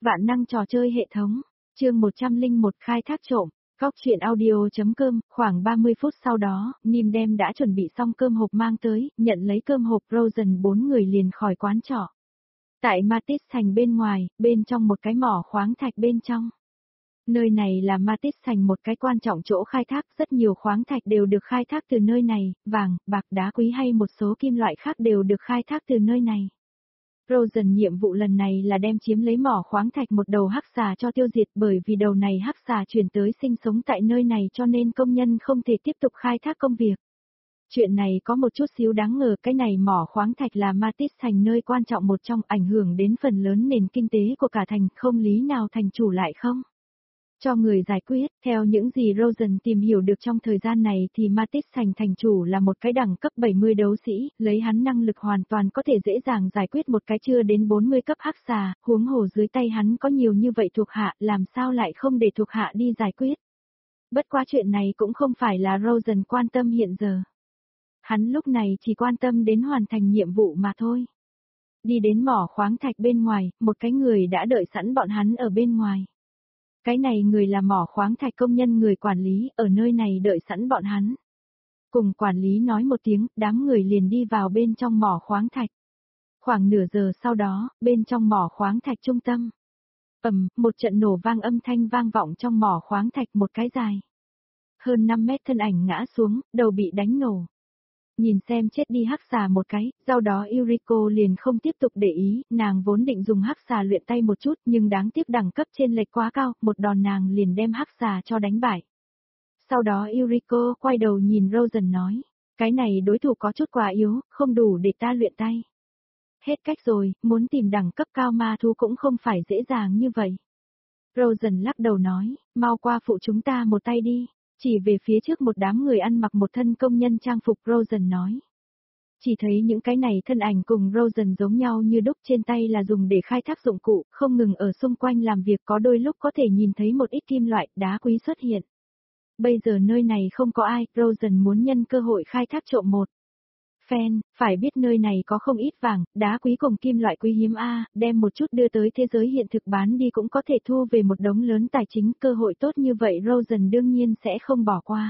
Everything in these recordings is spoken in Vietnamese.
Vạn năng trò chơi hệ thống, chương 101 khai thác trộm, Cóc truyện audio.com, khoảng 30 phút sau đó, Nim đem đã chuẩn bị xong cơm hộp mang tới, nhận lấy cơm hộp Frozen 4 người liền khỏi quán trọ. Tại Matis thành bên ngoài, bên trong một cái mỏ khoáng thạch bên trong. Nơi này là Matis thành một cái quan trọng chỗ khai thác, rất nhiều khoáng thạch đều được khai thác từ nơi này, vàng, bạc, đá quý hay một số kim loại khác đều được khai thác từ nơi này. Frozen nhiệm vụ lần này là đem chiếm lấy mỏ khoáng thạch một đầu hắc xà cho tiêu diệt, bởi vì đầu này hắc xà chuyển tới sinh sống tại nơi này cho nên công nhân không thể tiếp tục khai thác công việc. Chuyện này có một chút xíu đáng ngờ, cái này mỏ khoáng thạch là Matis thành nơi quan trọng một trong, ảnh hưởng đến phần lớn nền kinh tế của cả thành, không lý nào thành chủ lại không cho người giải quyết. Theo những gì Frozen tìm hiểu được trong thời gian này thì Matis thành chủ là một cái đẳng cấp 70 đấu sĩ, lấy hắn năng lực hoàn toàn có thể dễ dàng giải quyết một cái chưa đến 40 cấp hắc xà, huống hồ dưới tay hắn có nhiều như vậy thuộc hạ, làm sao lại không để thuộc hạ đi giải quyết. Bất quá chuyện này cũng không phải là Frozen quan tâm hiện giờ. Hắn lúc này chỉ quan tâm đến hoàn thành nhiệm vụ mà thôi. Đi đến mỏ khoáng thạch bên ngoài, một cái người đã đợi sẵn bọn hắn ở bên ngoài. Cái này người là mỏ khoáng thạch công nhân, người quản lý, ở nơi này đợi sẵn bọn hắn. Cùng quản lý nói một tiếng, đám người liền đi vào bên trong mỏ khoáng thạch. Khoảng nửa giờ sau đó, bên trong mỏ khoáng thạch trung tâm. Một trận nổ vang âm thanh vang vọng trong mỏ khoáng thạch, một cái dài hơn 5 mét thân ảnh ngã xuống, đầu bị đánh nổ. Nhìn xem chết đi hắc xà một cái, sau đó Yuriko liền không tiếp tục để ý, nàng vốn định dùng hắc xà luyện tay một chút nhưng đáng tiếc đẳng cấp trên lệch quá cao, một đòn nàng liền đem hắc xà cho đánh bại. Sau đó Yuriko quay đầu nhìn Frozen nói, cái này đối thủ có chút quá yếu, không đủ để ta luyện tay. Hết cách rồi, muốn tìm đẳng cấp cao ma thú cũng không phải dễ dàng như vậy. Frozen lắc đầu nói, mau qua phụ chúng ta một tay đi. Chỉ về phía trước một đám người ăn mặc một thân công nhân trang phục, Frozen nói. Chỉ thấy những cái này thân ảnh cùng Frozen giống nhau như đúc, trên tay là dùng để khai thác dụng cụ, không ngừng ở xung quanh làm việc, có đôi lúc có thể nhìn thấy một ít kim loại, đá quý xuất hiện. Bây giờ nơi này không có ai, Frozen muốn nhân cơ hội khai thác trộm một phen, phải biết nơi này có không ít vàng, đá quý cùng kim loại quý hiếm đem một chút đưa tới thế giới hiện thực bán đi cũng có thể thu về một đống lớn tài chính, cơ hội tốt như vậy Frozen đương nhiên sẽ không bỏ qua.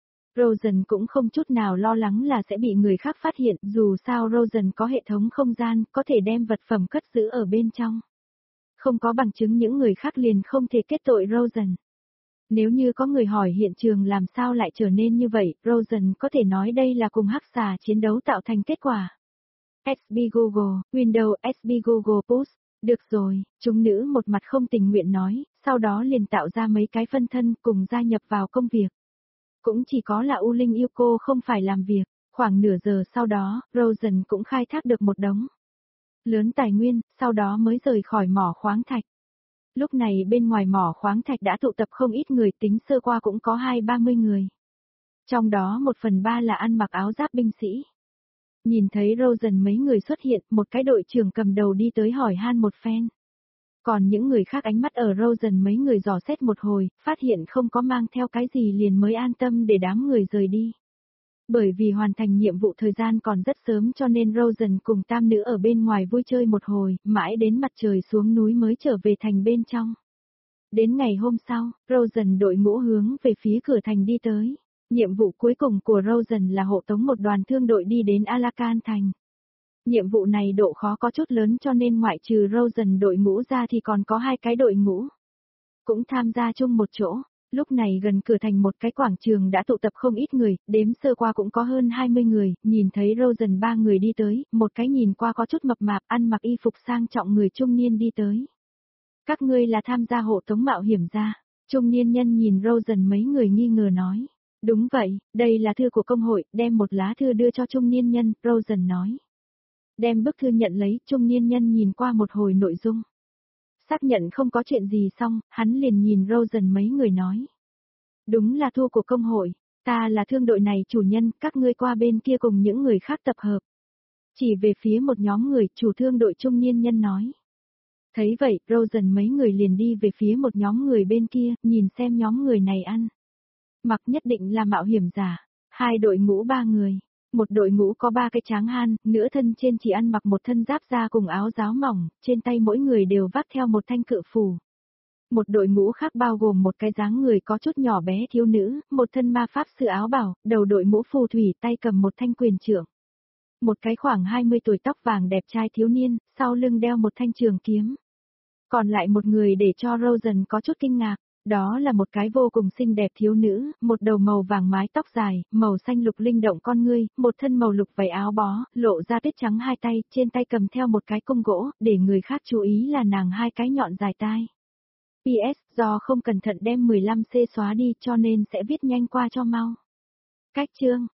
Frozen cũng không chút nào lo lắng là sẽ bị người khác phát hiện, dù sao Frozen có hệ thống không gian, có thể đem vật phẩm cất giữ ở bên trong. Không có bằng chứng những người khác liền không thể kết tội Frozen. Nếu như có người hỏi hiện trường làm sao lại trở nên như vậy, Frozen có thể nói đây là cùng hắc xà chiến đấu tạo thành kết quả. SB Google, Windows SB Google Post, được rồi, chúng nữ một mặt không tình nguyện nói, sau đó liền tạo ra mấy cái phân thân cùng gia nhập vào công việc. Cũng chỉ có là U Linh yêu cô không phải làm việc, khoảng nửa giờ sau đó, Frozen cũng khai thác được một đống lớn tài nguyên, sau đó mới rời khỏi mỏ khoáng thạch. Lúc này bên ngoài mỏ khoáng thạch đã tụ tập không ít người, tính sơ qua cũng có 20-30 người. Trong đó 1/3 là ăn mặc áo giáp binh sĩ. Nhìn thấy Frozen mấy người xuất hiện, một cái đội trưởng cầm đầu đi tới hỏi han một phen. Còn những người khác ánh mắt ở Frozen mấy người dò xét một hồi, phát hiện không có mang theo cái gì liền mới an tâm để đám người rời đi. Bởi vì hoàn thành nhiệm vụ thời gian còn rất sớm cho nên Frozen cùng tam nữ ở bên ngoài vui chơi một hồi, mãi đến mặt trời xuống núi mới trở về thành bên trong. Đến ngày hôm sau, Frozen đội ngũ hướng về phía cửa thành đi tới. Nhiệm vụ cuối cùng của Frozen là hộ tống một đoàn thương đội đi đến Alakan thành. Nhiệm vụ này độ khó có chút lớn cho nên ngoại trừ Frozen đội ngũ ra thì còn có 2 cái đội ngũ cũng tham gia chung một chỗ. Lúc này gần cửa thành một cái quảng trường đã tụ tập không ít người, đếm sơ qua cũng có hơn 20 người, nhìn thấy Frozen 3 người đi tới, một cái nhìn qua có chút mập mạp, ăn mặc y phục sang trọng người trung niên đi tới. Các ngươi là tham gia hộ tống mạo hiểm ra, trung niên nhân nhìn Frozen mấy người nghi ngờ nói. Đúng vậy, đây là thư của công hội, đem một lá thư đưa cho trung niên nhân, Frozen nói. Đem bức thư nhận lấy, trung niên nhân nhìn qua một hồi nội dung. Xác nhận không có chuyện gì xong, hắn liền nhìn Frozen mấy người nói. Đúng là thư của công hội, ta là thương đội này chủ nhân, các ngươi qua bên kia cùng những người khác tập hợp. Chỉ về phía một nhóm người, chủ thương đội trung niên nhân nói. Thấy vậy, Frozen mấy người liền đi về phía một nhóm người bên kia, nhìn xem nhóm người này ăn. Mặc nhất định là mạo hiểm giả, 2 đội ngũ 3 người. Một đội ngũ có 3 cái tráng hán, nửa thân trên chỉ ăn mặc một thân giáp da cùng áo giáo mỏng, trên tay mỗi người đều vác theo một thanh cự phù. Một đội ngũ khác bao gồm một cái dáng người có chút nhỏ bé thiếu nữ, một thân ma pháp sư áo bảo, đầu đội mũ phù thủy, tay cầm một thanh quyền trượng. Một cái khoảng 20 tuổi tóc vàng đẹp trai thiếu niên, sau lưng đeo một thanh trường kiếm. Còn lại một người để cho Rosen có chút kinh ngạc, đó là một cái vô cùng xinh đẹp thiếu nữ, một đầu màu vàng mái tóc dài, màu xanh lục linh động con ngươi, một thân màu lục váy áo bó, lộ ra tuyết trắng hai tay, trên tay cầm theo một cái cung gỗ, để người khác chú ý là nàng hai cái nhọn dài tai. PS, do không cẩn thận đem 15C xóa đi cho nên sẽ viết nhanh qua cho mau. Cách chương